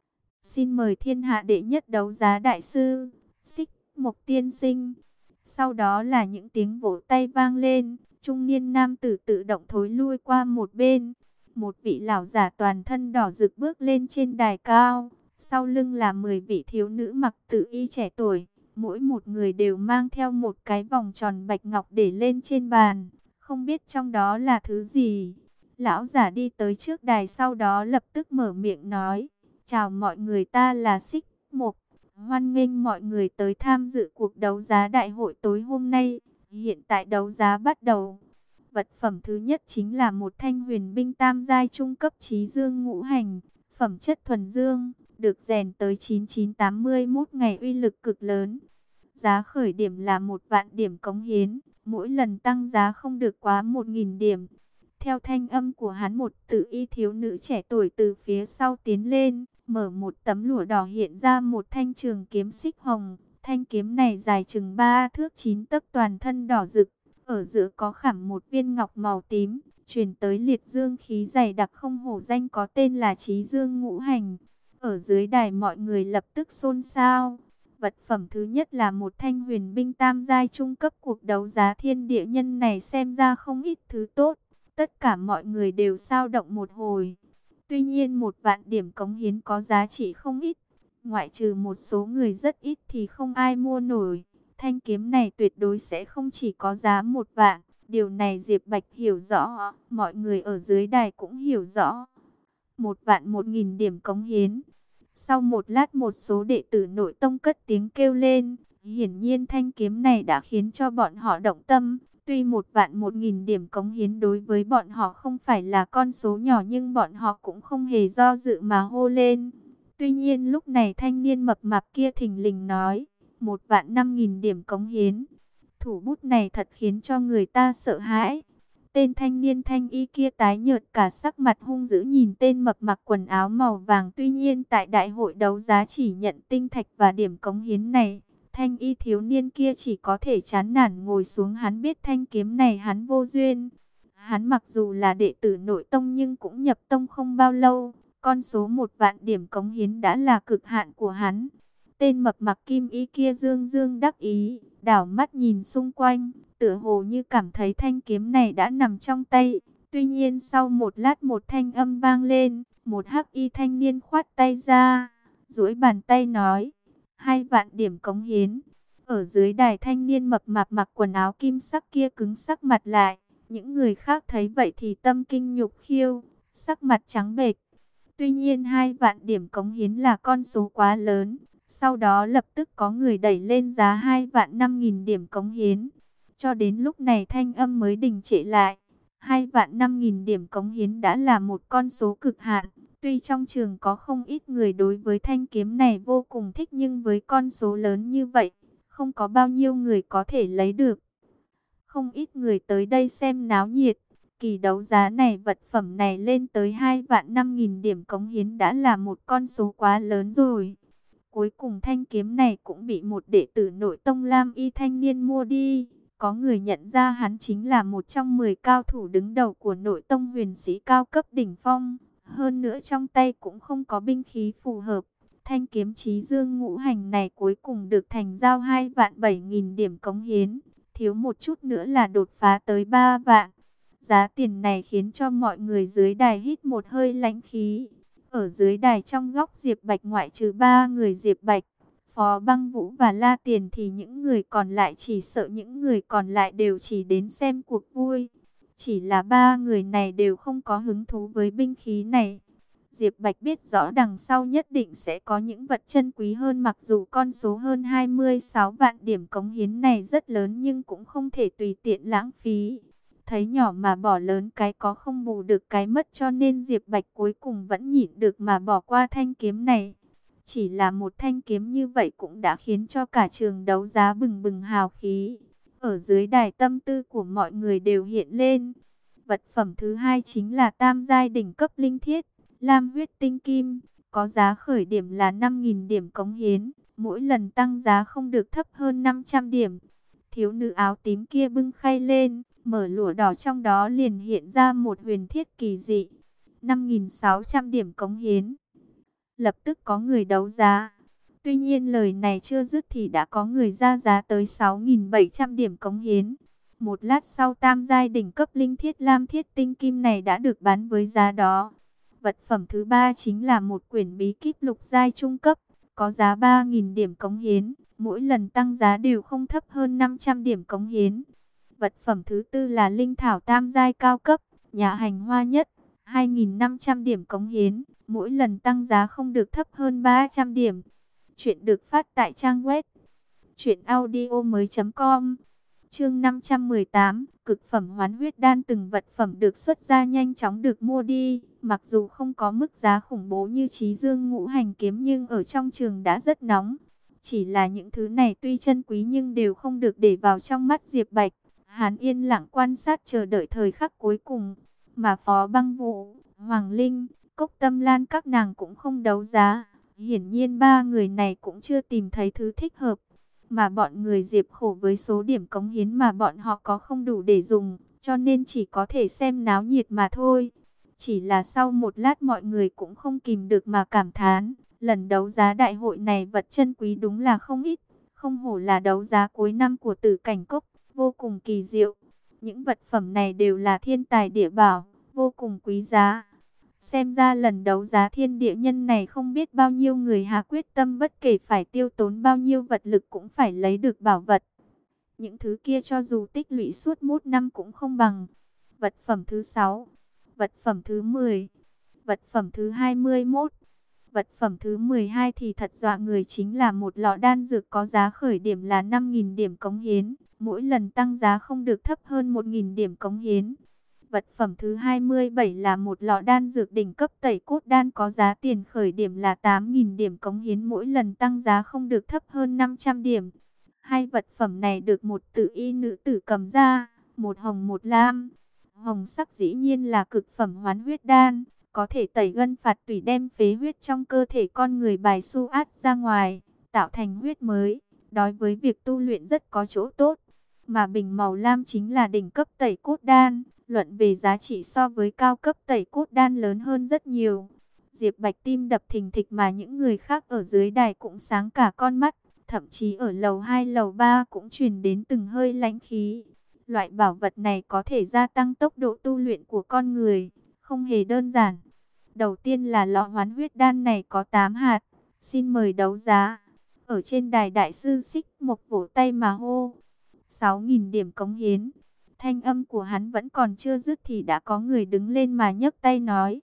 Xin mời thiên hạ đệ nhất đấu giá đại sư, Xích Mộc tiên sinh. Sau đó là những tiếng vỗ tay vang lên, trung niên nam tử tự động thối lui qua một bên. Một vị lão giả toàn thân đỏ rực bước lên trên đài cao, sau lưng là 10 vị thiếu nữ mặc tự y trẻ tuổi, mỗi một người đều mang theo một cái vòng tròn bạch ngọc để lên trên bàn, không biết trong đó là thứ gì. Lão giả đi tới trước đài, sau đó lập tức mở miệng nói: "Chào mọi người, ta là Xích Mộc. Hoan nghênh mọi người tới tham dự cuộc đấu giá đại hội tối hôm nay. Hiện tại đấu giá bắt đầu." Vật phẩm thứ nhất chính là một thanh huyền binh tam giai trung cấp chí dương ngũ hành, phẩm chất thuần dương, được rèn tới 9981 ngày, uy lực cực lớn. Giá khởi điểm là 1.000.000 điểm cống hiến, mỗi lần tăng giá không được quá 1.000 điểm. Theo thanh âm của hắn, một tự y thiếu nữ trẻ tuổi từ phía sau tiến lên, mở một tấm lụa đỏ, hiện ra một thanh trường kiếm xích hồng. Thanh kiếm này dài chừng 3 thước 9 tấc, toàn thân đỏ rực, ở giữa có khảm một viên ngọc màu tím, truyền tới liệt dương khí dày đặc, không hổ danh có tên là Chí Dương Ngũ Hành. Ở dưới đài mọi người lập tức xôn xao. Vật phẩm thứ nhất là một thanh huyền binh tam giai trung cấp, cuộc đấu giá thiên địa nhân này xem ra không ít thứ tốt. Tất cả mọi người đều xao động một hồi. Tuy nhiên 1.000.000 điểm cống hiến có giá trị không ít, ngoại trừ một số người rất ít thì không ai mua nổi. Thanh kiếm này tuyệt đối sẽ không chỉ có giá 1.000.000. Điều này Diệp Bạch hiểu rõ, mọi người ở dưới đài cũng hiểu rõ. 1.000.000 1.000 điểm cống hiến. Sau một lát, một số đệ tử nội tông cất tiếng kêu lên. Hiển nhiên thanh kiếm này đã khiến cho bọn họ động tâm. Tuy 1.000.000 1.000 điểm cống hiến đối với bọn họ không phải là con số nhỏ, nhưng bọn họ cũng không hề do dự mà hô lên. Tuy nhiên lúc này thanh niên mập mạp kia thình lình nói: 1.005.000 điểm cống hiến. Thủ bút này thật khiến cho người ta sợ hãi. Tên thanh niên thanh y kia tái nhợt cả sắc mặt, hung dữ nhìn tên mập mặc quần áo màu vàng. Tuy nhiên tại đại hội đấu giá chỉ nhận tinh thạch và điểm cống hiến này, thanh y thiếu niên kia chỉ có thể chán nản ngồi xuống. Hắn biết thanh kiếm này hắn vô duyên. Hắn mặc dù là đệ tử nội tông nhưng cũng nhập tông không bao lâu. Con số 1.000.000 điểm cống hiến đã là cực hạn của hắn. Tên mập mặc kim y kia dương dương đắc ý, đảo mắt nhìn xung quanh, tựa hồ như cảm thấy thanh kiếm này đã nằm trong tay. Tuy nhiên sau một lát, một thanh âm vang lên, một hắc y thanh niên khoát tay ra, duỗi bàn tay nói: 2.000.000 điểm cống hiến. Ở dưới đài, thanh niên mập mạp mặc quần áo kim sắc kia cứng sắc mặt lại. Những người khác thấy vậy thì tâm kinh nhục khiêu, sắc mặt trắng bệch. Tuy nhiên 2.000.000 điểm cống hiến là con số quá lớn. Sau đó lập tức có người đẩy lên giá 2.005.000 điểm cống hiến. Cho đến lúc này thanh âm mới đình trệ lại. 2.005.000 điểm cống hiến đã là một con số cực hạn. Tuy trong trường có không ít người đối với thanh kiếm này vô cùng thích, nhưng với con số lớn như vậy, không có bao nhiêu người có thể lấy được. Không ít người tới đây xem náo nhiệt. Kỳ đấu giá này, vật phẩm này lên tới 2.005.000 điểm cống hiến đã là một con số quá lớn rồi. Cuối cùng thanh kiếm này cũng bị một đệ tử nội tông lam y thanh niên mua đi. Có người nhận ra hắn chính là một trong 10 cao thủ đứng đầu của nội tông, huyền sĩ cao cấp đỉnh phong. Hơn nữa trong tay cũng không có binh khí phù hợp. Thanh kiếm Chí Dương Ngũ Hành này cuối cùng được thành giao 2.007.000 điểm cống hiến. Thiếu một chút nữa là đột phá tới 3.000.000. Giá tiền này khiến cho mọi người dưới đài hít một hơi lãnh khí. Ở dưới đài trong góc Diệp Bạch, ngoại trừ 3 người Diệp Bạch, Phó Băng Vũ và La Tiền thì những người còn lại chỉ sợ những người còn lại đều chỉ đến xem cuộc vui. Chỉ là 3 người này đều không có hứng thú với binh khí này. Diệp Bạch biết rõ đằng sau nhất định sẽ có những vật chân quý hơn, mặc dù con số hơn 26.000.000 điểm cống hiến này rất lớn nhưng cũng không thể tùy tiện lãng phí. Thấy nhỏ mà bỏ lớn, cái có không bù được cái mất, cho nên Diệp Bạch cuối cùng vẫn nhịn được mà bỏ qua thanh kiếm này. Chỉ là một thanh kiếm như vậy cũng đã khiến cho cả trường đấu giá bừng bừng hào khí. Ở dưới đài tâm tư của mọi người đều hiện lên. Vật phẩm thứ hai chính là tam giai đỉnh cấp linh thiết, lam huyết tinh kim, có giá khởi điểm là 5.000 điểm cống hiến, mỗi lần tăng giá không được thấp hơn 500 điểm. Thiếu nữ áo tím kia bưng khay lên, Mở lụa đỏ trong đó liền hiện ra một huyền thiết kỳ dị. 5.600 điểm cống hiến. Lập tức có người đấu giá. Tuy nhiên lời này chưa dứt thì đã có người ra giá tới 6.700 điểm cống hiến. Một lát sau tam giai đỉnh cấp linh thiết lam thiết tinh kim này đã được bán với giá đó. Vật phẩm thứ ba chính là một quyển bí kíp lục giai trung cấp, có giá 3.000 điểm cống hiến, mỗi lần tăng giá đều không thấp hơn 500 điểm cống hiến. Vật phẩm thứ tư là linh thảo tam giai cao cấp, nhà hành hoa nhất, 2.500 điểm cống hiến, mỗi lần tăng giá không được thấp hơn 300 điểm. Chuyện được phát tại trang web truyệnaudiomoi.com. Chương 518, cực phẩm hoán huyết đan. Từng vật phẩm được xuất ra nhanh chóng được mua đi, mặc dù không có mức giá khủng bố như Chí Dương ngũ hành kiếm nhưng ở trong trường đã rất nóng. Chỉ là những thứ này tuy chân quý nhưng đều không được để vào trong mắt Diệp Bạch. Hắn yên lặng quan sát chờ đợi thời khắc cuối cùng, mà Phó Băng Vũ, Hoàng Linh, Cốc Tâm Lan các nàng cũng không đấu giá. Hiển nhiên ba người này cũng chưa tìm thấy thứ thích hợp. Mà bọn người Diệp khổ với số điểm cống hiến mà bọn họ có không đủ để dùng, cho nên chỉ có thể xem náo nhiệt mà thôi. Chỉ là sau một lát mọi người cũng không kìm được mà cảm thán, lần đấu giá đại hội này vật chân quý đúng là không ít, không hổ là đấu giá cuối năm của Tử Cảnh Cốc, vô cùng kỳ diệu. Những vật phẩm này đều là thiên tài địa bảo, vô cùng quý giá. Xem ra lần đấu giá thiên địa nhân này không biết bao nhiêu người hạ quyết tâm bất kể phải tiêu tốn bao nhiêu vật lực cũng phải lấy được bảo vật. Những thứ kia cho dù tích lũy suốt 1 năm cũng không bằng. Vật phẩm thứ 6, vật phẩm thứ 10, vật phẩm thứ 21, vật phẩm thứ 12 thì thật dọa người, chính là một lọ đan dược có giá khởi điểm là 5.000 điểm cống hiến, mỗi lần tăng giá không được thấp hơn 1.000 điểm cống hiến. Vật phẩm thứ 27 là một lọ đan dược đỉnh cấp tẩy cốt đan có giá tiền khởi điểm là 8.000 điểm cống hiến, mỗi lần tăng giá không được thấp hơn 500 điểm. Hai vật phẩm này được một tự y nữ tử cầm ra, một hồng một lam. Hồng sắc dĩ nhiên là cực phẩm hoán huyết đan, có thể tẩy gân phạt tủy, đem phế huyết trong cơ thể con người bài xu át ra ngoài, tạo thành huyết mới, đối với việc tu luyện rất có chỗ tốt. Mà bình màu lam chính là đỉnh cấp tẩy cốt đan, luận về giá trị so với cao cấp tẩy cốt đan lớn hơn rất nhiều. Diệp Bạch tim đập thình thịch mà những người khác ở dưới đài cũng sáng cả con mắt, thậm chí ở lầu 2 lầu 3 cũng truyền đến từng hơi lãnh khí. Loại bảo vật này có thể gia tăng tốc độ tu luyện của con người, không hề đơn giản. Đầu tiên là lọ hoán huyết đan này có 8 hạt, xin mời đấu giá. Ở trên đài đại sư Xích Mộc vỗ tay mà hô, 6.000 điểm cống hiến. Thanh âm của hắn vẫn còn chưa dứt thì đã có người đứng lên mà nhấc tay nói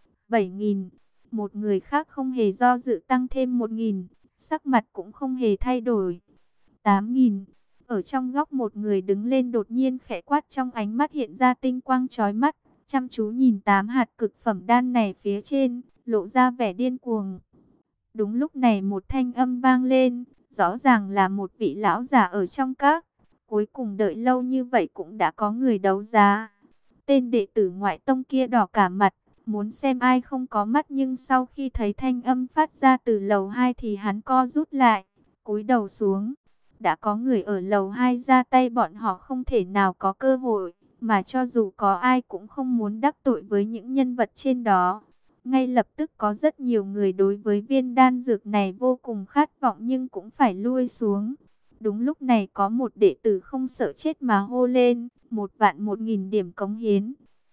7.000. Một người khác không hề do dự tăng thêm 1.000, sắc mặt cũng không hề thay đổi. 8.000. Ở trong góc một người đứng lên đột nhiên khẽ quát, trong ánh mắt hiện ra tinh quang chói mắt, chăm chú nhìn 8 hạt cực phẩm đan này phía trên, lộ ra vẻ điên cuồng. Đúng lúc này một thanh âm vang lên, rõ ràng là một vị lão giả ở trong các. Cuối cùng đợi lâu như vậy cũng đã có người đấu giá. Tên đệ tử ngoại tông kia đỏ cả mặt, muốn xem ai không có mắt, nhưng sau khi thấy thanh âm phát ra từ lầu 2 thì hắn co rút lại, cúi đầu xuống. Đã có người ở lầu 2 ra tay, bọn họ không thể nào có cơ hội, mà cho dù có ai cũng không muốn đắc tội với những nhân vật trên đó. Ngay lập tức có rất nhiều người đối với viên đan dược này vô cùng khát vọng nhưng cũng phải lui xuống. Đúng lúc này có một đệ tử không sợ chết mà hô lên, 1.000 điểm cống hiến.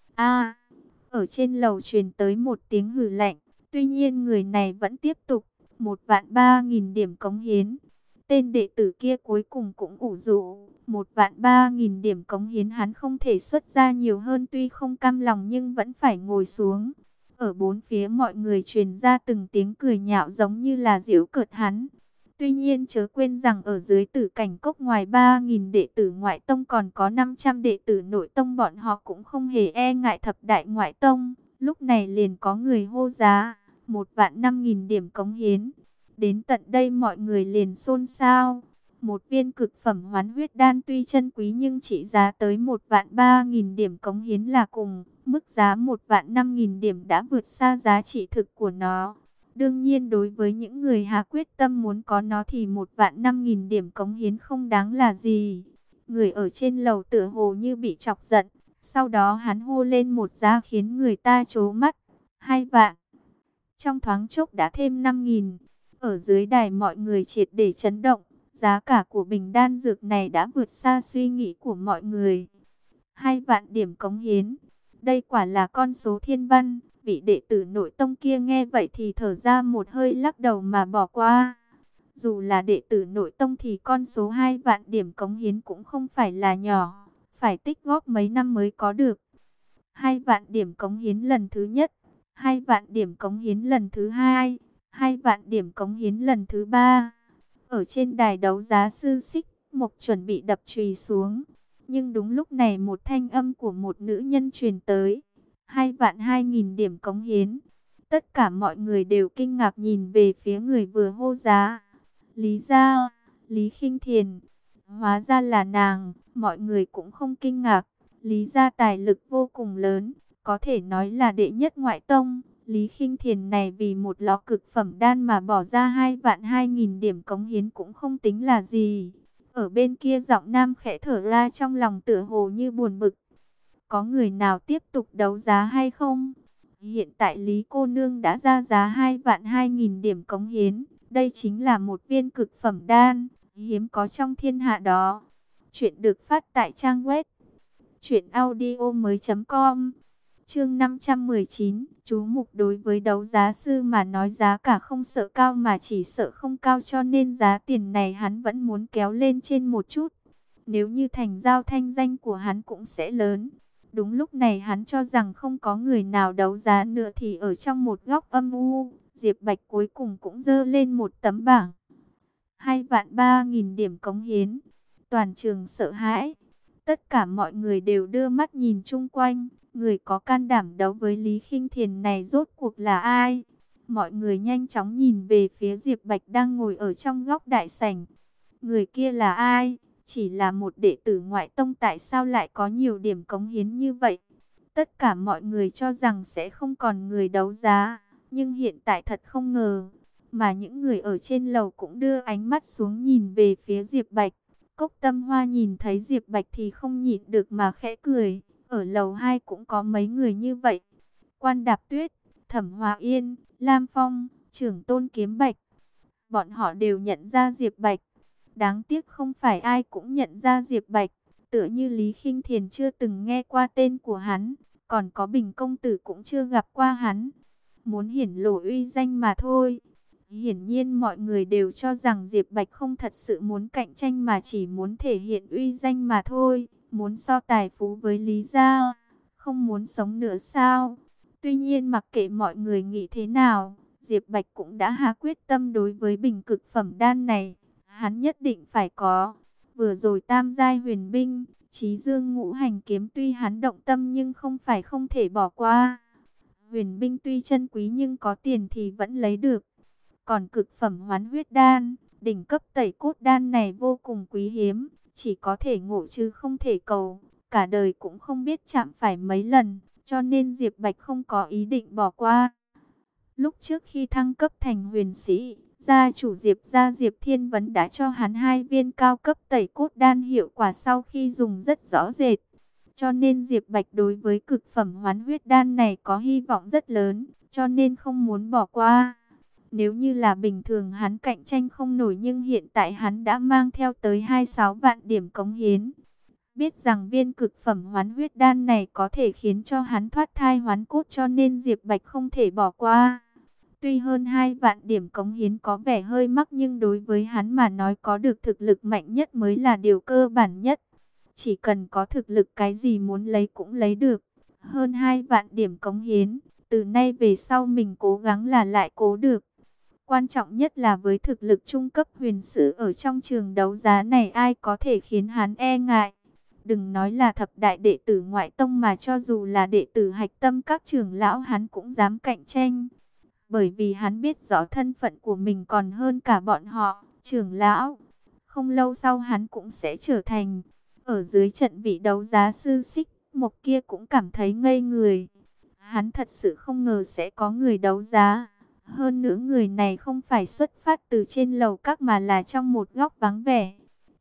Ở trên lầu truyền tới một tiếng hừ lạnh, tuy nhiên người này vẫn tiếp tục, 1.300.000 điểm cống hiến. Tên đệ tử kia cuối cùng cũng ủ rũ, 1.300.000 điểm cống hiến hắn không thể xuất ra nhiều hơn, tuy không cam lòng nhưng vẫn phải ngồi xuống. Ở bốn phía mọi người truyền ra từng tiếng cười nhạo giống như là giễu cợt hắn. Tuy nhiên chớ quên rằng ở dưới Tử Cảnh Cốc ngoài 3.000 đệ tử ngoại tông còn có 500 đệ tử nội tông, bọn họ cũng không hề e ngại thập đại ngoại tông. Lúc này liền có người hô giá 1.500.000 điểm cống hiến. Đến tận đây mọi người liền xôn xao. Một viên cực phẩm hoán huyết đan tuy chân quý nhưng chỉ giá tới 1.300.000 điểm cống hiến là cùng. Mức giá 1.500.000 điểm đã vượt xa giá trị thực của nó. Đương nhiên đối với những người hạ quyết tâm muốn có nó thì 1.500.000 điểm cống hiến không đáng là gì. Người ở trên lầu tựa hồ như bị chọc giận. Sau đó hắn hô lên một giá khiến người ta trố mắt. 2 vạn. Trong thoáng chốc đã thêm 5.000. Ở dưới đài mọi người triệt để chấn động. Giá cả của bình đan dược này đã vượt xa suy nghĩ của mọi người. 2 vạn điểm cống hiến. Đây quả là con số thiên văn. Vị đệ tử nội tông kia nghe vậy thì thở ra một hơi lắc đầu mà bỏ qua. Dù là đệ tử nội tông thì con số 2 vạn điểm cống hiến cũng không phải là nhỏ. Phải tích góp mấy năm mới có được. 2 vạn điểm cống hiến lần thứ nhất. 2 vạn điểm cống hiến lần thứ hai. 2 vạn điểm cống hiến lần thứ ba. Ở trên đài đấu giá sư Xích Mộc chuẩn bị đập chùy xuống. Nhưng đúng lúc này một thanh âm của một nữ nhân truyền tới. 2 vạn 2.000 điểm cống hiến. Tất cả mọi người đều kinh ngạc nhìn về phía người vừa hô giá. Lý gia, Lý Khinh Thiền. Hóa ra là nàng, mọi người cũng không kinh ngạc. Lý gia tài lực vô cùng lớn, có thể nói là đệ nhất ngoại tông. Lý Khinh Thiền này vì một lọ cực phẩm đan mà bỏ ra 2 vạn 2.000 điểm cống hiến cũng không tính là gì. Ở bên kia giọng nam khẽ thở ra trong lòng tựa hồ như buồn bực. Có người nào tiếp tục đấu giá hay không? Hiện tại Lý cô nương đã ra giá 2 vạn 2.000 điểm cống hiến. Đây chính là một viên cực phẩm đan, hiếm có trong thiên hạ đó. Chuyện được phát tại trang web truyệnaudiomoi.com. Chương 519, chú mục đối với đấu giá sư mà nói giá cả không sợ cao mà chỉ sợ không cao, cho nên giá tiền này hắn vẫn muốn kéo lên trên một chút. Nếu như thành giao thanh danh của hắn cũng sẽ lớn. Đúng lúc này hắn cho rằng không có người nào đấu giá nữa thì ở trong một góc âm u, Diệp Bạch cuối cùng cũng giơ lên một tấm bảng. 2 vạn 3.000 điểm cống hiến. Toàn trường sợ hãi. Tất cả mọi người đều đưa mắt nhìn chung quanh. Người có can đảm đấu với Lý Khinh Thiền này rốt cuộc là ai? Mọi người nhanh chóng nhìn về phía Diệp Bạch đang ngồi ở trong góc đại sảnh. Người kia là ai? Chỉ là một đệ tử ngoại tông, tại sao lại có nhiều điểm cống hiến như vậy? Tất cả mọi người cho rằng sẽ không còn người đấu giá. Nhưng hiện tại thật không ngờ. Mà những người ở trên lầu cũng đưa ánh mắt xuống nhìn về phía Diệp Bạch. Cốc Tâm Hoa nhìn thấy Diệp Bạch thì không nhịn được mà khẽ cười. Ở lầu 2 cũng có mấy người như vậy. Quan Đạp Tuyết, Thẩm Hòa Yên, Lam Phong, Trưởng Tôn Kiếm Bạch. Bọn họ đều nhận ra Diệp Bạch. Đáng tiếc không phải ai cũng nhận ra Diệp Bạch. Tựa như Lý Khinh Thiền chưa từng nghe qua tên của hắn. Còn có Bình công tử cũng chưa gặp qua hắn. Muốn hiển lộ uy danh mà thôi. Hiển nhiên mọi người đều cho rằng Diệp Bạch không thật sự muốn cạnh tranh mà chỉ muốn thể hiện uy danh mà thôi. Muốn so tài phú với Lý gia. Không muốn sống nữa sao? Tuy nhiên mặc kệ mọi người nghĩ thế nào, Diệp Bạch cũng đã hạ quyết tâm đối với bình cực phẩm đan này. Hắn nhất định phải có. Vừa rồi tam giai huyền binh, Chí Dương ngũ hành kiếm tuy hắn động tâm nhưng không phải không thể bỏ qua. Huyền binh tuy chân quý nhưng có tiền thì vẫn lấy được. Còn cực phẩm hoán huyết đan, đỉnh cấp tẩy cốt đan này vô cùng quý hiếm. Chỉ có thể ngộ chứ không thể cầu. Cả đời cũng không biết chạm phải mấy lần. Cho nên Diệp Bạch không có ý định bỏ qua. Lúc trước khi thăng cấp thành huyền sĩ, gia chủ Diệp gia Diệp Thiên Vấn đã cho hắn 2 viên cao cấp tẩy cốt đan, hiệu quả sau khi dùng rất rõ rệt. Cho nên Diệp Bạch đối với cực phẩm hoán huyết đan này có hy vọng rất lớn, cho nên không muốn bỏ qua. Nếu như là bình thường hắn cạnh tranh không nổi, nhưng hiện tại hắn đã mang theo tới 26 vạn điểm cống hiến. Biết rằng viên cực phẩm hoán huyết đan này có thể khiến cho hắn thoát thai hoán cốt, cho nên Diệp Bạch không thể bỏ qua. Tuy hơn 2 vạn điểm cống hiến có vẻ hơi mắc, nhưng đối với hắn mà nói có được thực lực mạnh nhất mới là điều cơ bản nhất. Chỉ cần có thực lực cái gì muốn lấy cũng lấy được. Hơn 2 vạn điểm cống hiến, từ nay về sau mình cố gắng là lại cố được. Quan trọng nhất là với thực lực trung cấp huyền sử ở trong trường đấu giá này, ai có thể khiến hắn e ngại. Đừng nói là thập đại đệ tử ngoại tông, mà cho dù là đệ tử hạch tâm các trưởng lão hắn cũng dám cạnh tranh. Bởi vì hắn biết rõ thân phận của mình còn hơn cả bọn họ, trưởng lão. Không lâu sau hắn cũng sẽ trở thành. Ở dưới trận vị đấu giá sư Xích Mộc kia cũng cảm thấy ngây người. Hắn thật sự không ngờ sẽ có người đấu giá. Hơn nữa người này không phải xuất phát từ trên lầu các mà là trong một góc vắng vẻ.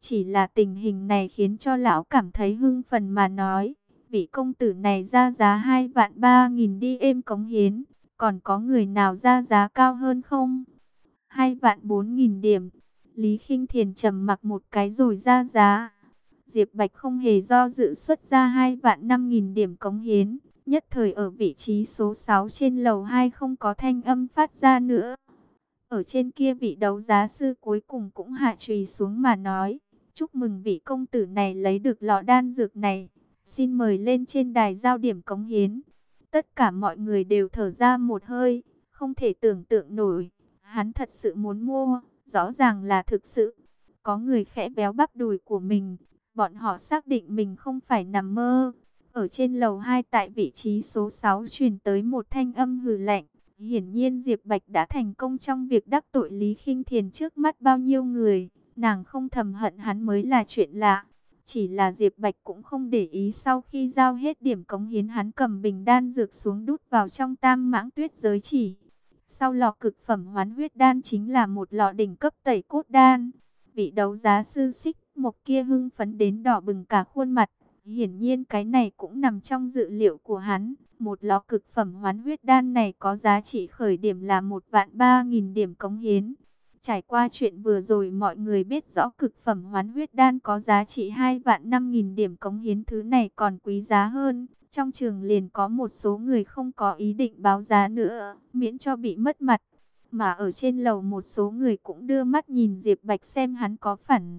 Chỉ là tình hình này khiến cho lão cảm thấy hưng phấn mà nói, vị công tử này ra giá 2.300.000 đi êm cống hiến, còn có người nào ra giá cao hơn không? 2.400.000 điểm. Lý Khinh Thiền trầm mặc một cái rồi ra giá. Diệp Bạch không hề do dự xuất ra 2.500.000 điểm cống hiến. Nhất thời ở vị trí số 6 trên lầu 2 không có thanh âm phát ra nữa. Ở trên kia vị đấu giá sư cuối cùng cũng hạ chùy xuống mà nói, chúc mừng vị công tử này lấy được lọ đan dược này, xin mời lên trên đài giao điểm cống hiến. Tất cả mọi người đều thở ra một hơi, không thể tưởng tượng nổi, hắn thật sự muốn mua, rõ ràng là thực sự. Có người khẽ véo bắp đùi của mình, bọn họ xác định mình không phải nằm mơ. Ở trên lầu 2 tại vị trí số 6 truyền tới một thanh âm hừ lạnh. Hiển nhiên Diệp Bạch đã thành công trong việc đắc tội Lý Khinh Thiền trước mắt bao nhiêu người. Nàng không thầm hận hắn mới là chuyện lạ. Chỉ là Diệp Bạch cũng không để ý, sau khi giao hết điểm cống hiến hắn cầm bình đan dược xuống đút vào trong tam mãng tuyết giới chỉ. Sau lọ cực phẩm hoán huyết đan chính là một lọ đỉnh cấp tẩy cốt đan. Vị đấu giá sư Xích Mộc kia hưng phấn đến đỏ bừng cả khuôn mặt. Hiển nhiên cái này cũng nằm trong dự liệu của hắn. Một lọ cực phẩm hoán huyết đan này có giá trị khởi điểm là 1.300.000 điểm cống hiến. Trải qua chuyện vừa rồi mọi người biết rõ cực phẩm hoán huyết đan có giá trị 2.500.000 điểm cống hiến, thứ này còn quý giá hơn. Trong trường liền có một số người không có ý định báo giá nữa, miễn cho bị mất mặt. Mà ở trên lầu một số người cũng đưa mắt nhìn Diệp Bạch xem hắn có phản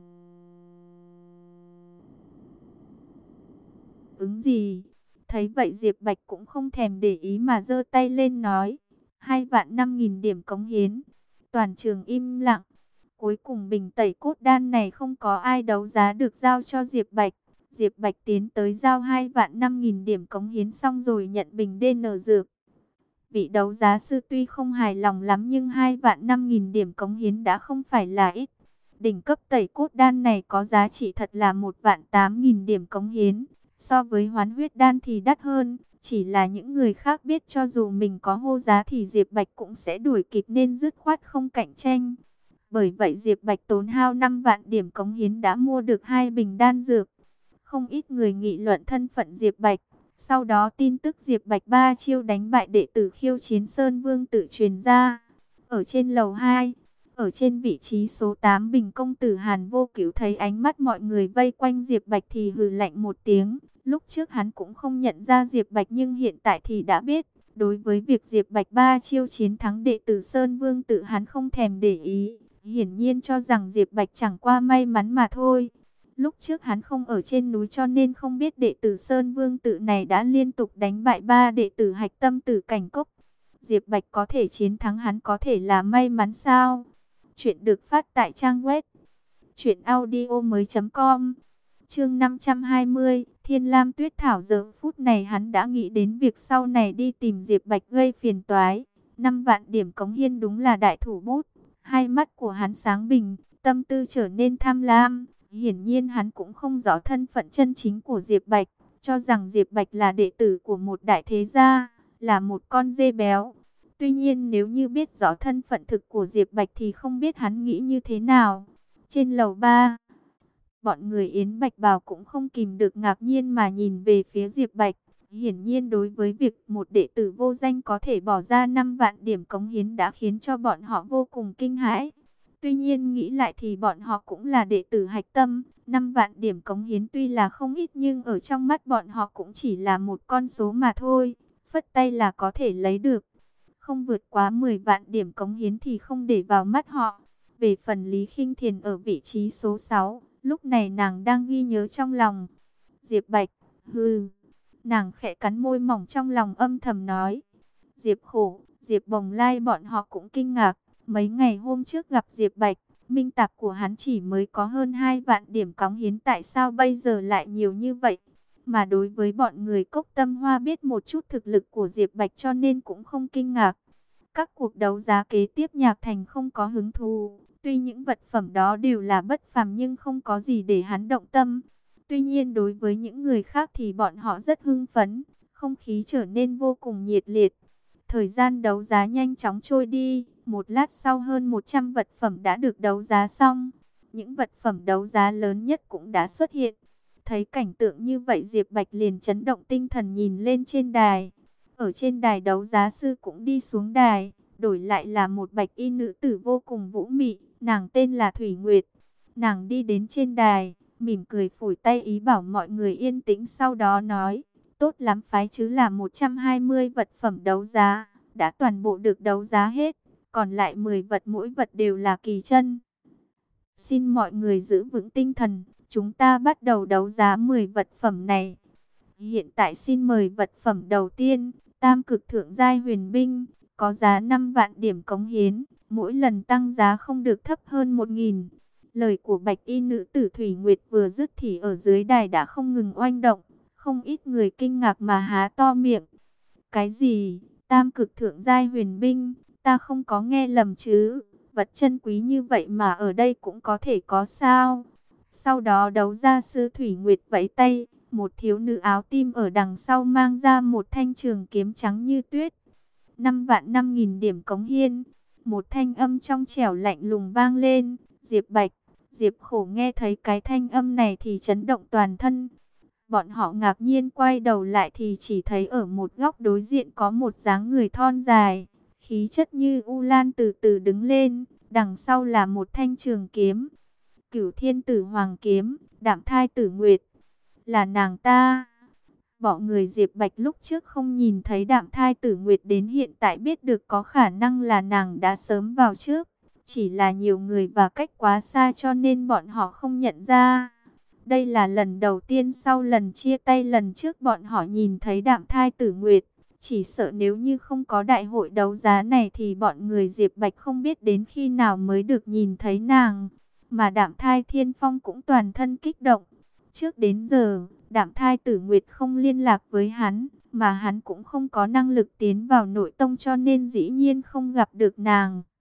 ứng gì. Thấy vậy Diệp Bạch cũng không thèm để ý mà giơ tay lên nói, 2.500.000 điểm cống hiến. Toàn trường im lặng. Cuối cùng bình tẩy cốt đan này không có ai đấu giá được giao cho Diệp Bạch. Diệp Bạch tiến tới giao 2.500.000 điểm cống hiến xong rồi nhận bình DN dược. Vị đấu giá sư tuy không hài lòng lắm nhưng 2.500.000 điểm cống hiến đã không phải là ít. Đỉnh cấp tẩy cốt đan này có giá trị thật là 1.800.000 điểm cống hiến. So với hoán huyết đan thì đắt hơn. Chỉ là những người khác biết cho dù mình có hô giá thì Diệp Bạch cũng sẽ đuổi kịp nên dứt khoát không cạnh tranh. Bởi vậy Diệp Bạch tốn hao 5 vạn điểm cống hiến đã mua được 2 bình đan dược. Không ít người nghị luận thân phận Diệp Bạch. Sau đó tin tức Diệp Bạch 3 chiêu đánh bại đệ tử khiêu chiến Sơn Vương tự truyền ra. Ở trên lầu 2, ở trên vị trí số 8 bình công tử Hàn Vô Cứu thấy ánh mắt mọi người vây quanh Diệp Bạch thì hừ lạnh một tiếng. Lúc trước hắn cũng không nhận ra Diệp Bạch nhưng hiện tại thì đã biết. Đối với việc Diệp Bạch 3 chiêu chiến thắng đệ tử Sơn Vương tự hắn không thèm để ý. Hiển nhiên cho rằng Diệp Bạch chẳng qua may mắn mà thôi. Lúc trước hắn không ở trên núi cho nên không biết đệ tử Sơn Vương tự này đã liên tục đánh bại 3 đệ tử hạch tâm tử cảnh cốc. Diệp Bạch có thể chiến thắng hắn có thể là may mắn sao? Chuyện được phát tại trang web truyệnaudiomoi.com. Chương 520, Thiên Lam Tuyết Thảo. Giờ phút này hắn đã nghĩ đến việc sau này đi tìm Diệp Bạch gây phiền toái. 5 vạn điểm cống hiến đúng là đại thủ bút. Hai mắt của hắn sáng bừng, tâm tư trở nên tham lam. Hiển nhiên hắn cũng không rõ thân phận chân chính của Diệp Bạch, cho rằng Diệp Bạch là đệ tử của một đại thế gia, là một con dê béo. Tuy nhiên nếu như biết rõ thân phận thực của Diệp Bạch thì không biết hắn nghĩ như thế nào. Trên lầu 3, bọn người Yến Bạch Bào cũng không kìm được ngạc nhiên mà nhìn về phía Diệp Bạch. Hiển nhiên đối với việc một đệ tử vô danh có thể bỏ ra 5 vạn điểm cống hiến đã khiến cho bọn họ vô cùng kinh hãi. Tuy nhiên nghĩ lại thì bọn họ cũng là đệ tử hạch tâm. 5 vạn điểm cống hiến tuy là không ít nhưng ở trong mắt bọn họ cũng chỉ là một con số mà thôi. Phất tay là có thể lấy được. Không vượt quá 10 vạn điểm cống hiến thì không để vào mắt họ. Về phần Lý Khinh Thiền ở vị trí số 6, lúc này nàng đang ghi nhớ trong lòng. Diệp Bạch, hừ. Nàng khẽ cắn môi mỏng trong lòng âm thầm nói. Diệp Khổ, Diệp Bồng Lai bọn họ cũng kinh ngạc. Mấy ngày hôm trước gặp Diệp Bạch, minh tạp của hắn chỉ mới có hơn 2 vạn điểm cống hiến, tại sao bây giờ lại nhiều như vậy? Mà đối với bọn người Cốc Tâm Hoa biết một chút thực lực của Diệp Bạch cho nên cũng không kinh ngạc. Các cuộc đấu giá kế tiếp Nhạc Thành không có hứng thú. Tuy những vật phẩm đó đều là bất phàm nhưng không có gì để hắn động tâm. Tuy nhiên đối với những người khác thì bọn họ rất hưng phấn. Không khí trở nên vô cùng nhiệt liệt. Thời gian đấu giá nhanh chóng trôi đi. Một lát sau hơn 100 vật phẩm đã được đấu giá xong. những vật phẩm đấu giá lớn nhất cũng đã xuất hiện. Thấy cảnh tượng như vậy, Diệp Bạch liền chấn động tinh thần nhìn lên trên đài. Ở trên đài đấu giá sư cũng đi xuống đài, đổi lại là một bạch y nữ tử vô cùng vũ mị, nàng tên là Thủy Nguyệt. Nàng đi đến trên đài, mỉm cười phủi tay ý bảo mọi người yên tĩnh, sau đó nói: tốt lắm, phái chứ là 120 vật phẩm đấu giá, đã toàn bộ được đấu giá hết, còn lại 10 vật, mỗi vật đều là kỳ chân. Xin mọi người giữ vững tinh thần, chúng ta bắt đầu đấu giá 10 vật phẩm này. Hiện tại xin mời vật phẩm đầu tiên, Tam Cực Thượng Giai Huyền Binh, có giá 5 vạn điểm cống hiến, mỗi lần tăng giá không được thấp hơn 1.000. Lời của bạch y nữ tử Thủy Nguyệt vừa dứt thì ở dưới đài đã không ngừng oanh động, không ít người kinh ngạc mà há to miệng. Cái gì? Tam Cực Thượng Giai Huyền Binh? Ta không có nghe lầm chứ? Vật chân quý như vậy mà ở đây cũng có thể có sao? Sau đó đấu giá sư Thủy Nguyệt vẫy tay, một thiếu nữ áo tim ở đằng sau mang ra một thanh trường kiếm trắng như tuyết. 5 vạn 5.000 điểm cống hiến. Một thanh âm trong trẻo lạnh lùng vang lên. Diệp Bạch, Diệp Khổ nghe thấy cái thanh âm này thì chấn động toàn thân. Bọn họ ngạc nhiên quay đầu lại thì chỉ thấy ở một góc đối diện có một dáng người thon dài, khí chất như U Lan từ từ đứng lên, đằng sau là một thanh trường kiếm. Cửu Thiên Tử Hoàng kiếm, Đạm Thai Tử Nguyệt, là nàng ta. Bọn người Diệp Bạch lúc trước không nhìn thấy Đạm Thai Tử Nguyệt, đến hiện tại biết được có khả năng là nàng đã sớm vào trước. Chỉ là nhiều người và cách quá xa cho nên bọn họ không nhận ra. Đây là lần đầu tiên sau lần chia tay lần trước bọn họ nhìn thấy Đạm Thai Tử Nguyệt. Chỉ sợ nếu như không có đại hội đấu giá này thì bọn người Diệp Bạch không biết đến khi nào mới được nhìn thấy nàng. Mà Đạm Thai Thiên Phong cũng toàn thân kích động. Trước đến giờ, Đạm Thai Tử Nguyệt không liên lạc với hắn, mà hắn cũng không có năng lực tiến vào nội tông cho nên dĩ nhiên không gặp được nàng.